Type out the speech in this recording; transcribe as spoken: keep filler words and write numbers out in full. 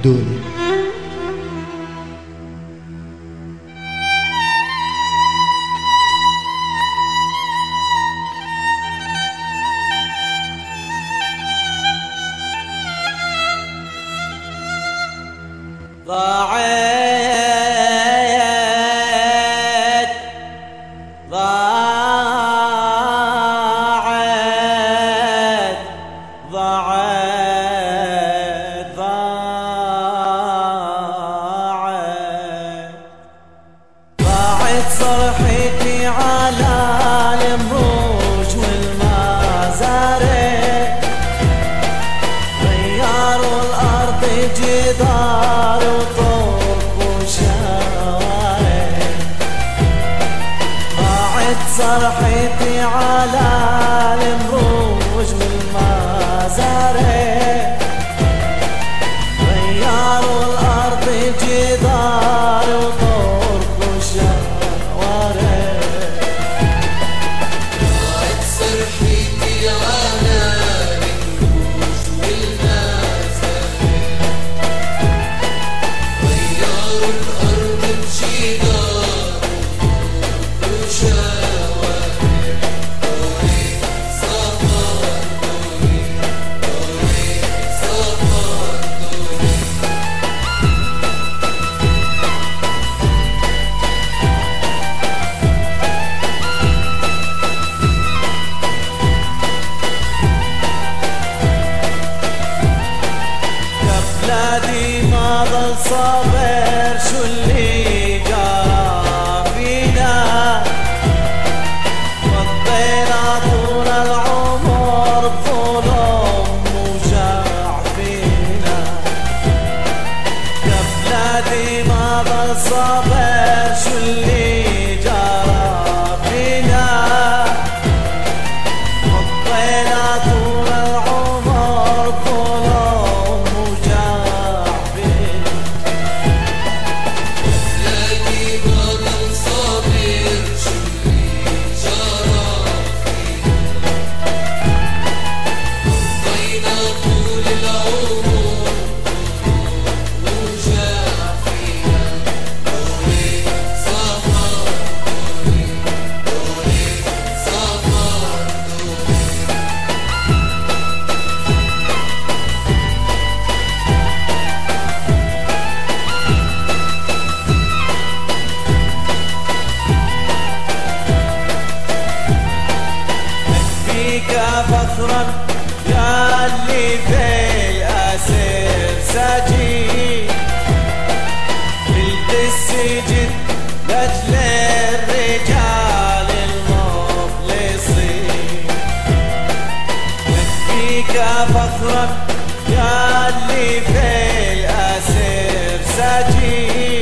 دوني. ضاعت ضاعت ضاعت ضاعت ضاعت صرحتي على المروج والمزارع، غيروا الأرض جدار وطرق وشوارع. ضاعت صرحتي على المروج والمزارع، غيروا الأرض جدار وطرق وشوارع. ضاعت صرحتي على المروج والمزارع، غيروا الأرض بجدار وطرق وشوارع. طريق سفر طريق طريق سفر طريق. يا بلادي ما ظل صابر، شو اللي جرى فينا؟ قضينا طول العمر بظلم وجع فينا. يا بلادي ما ظل صابر، شو اللي جرى فينا؟ قضينا طول العمر بظلم وجع فينا. بلادي ما ضل صابر، شو اللي جرى فينا؟ قضينا طول العمر وجع فينا. طريق سفر طريق طريق سفر طريق. فيك فخرا يا اللي في الأسر سجين، القس جد لأجل الرجال المخلصين. فيك فخرا يا اللي في الأسر سجين، القس جد لأجل الرجال المخلصين. فيك فخرا يا اللي في الأسر سجين،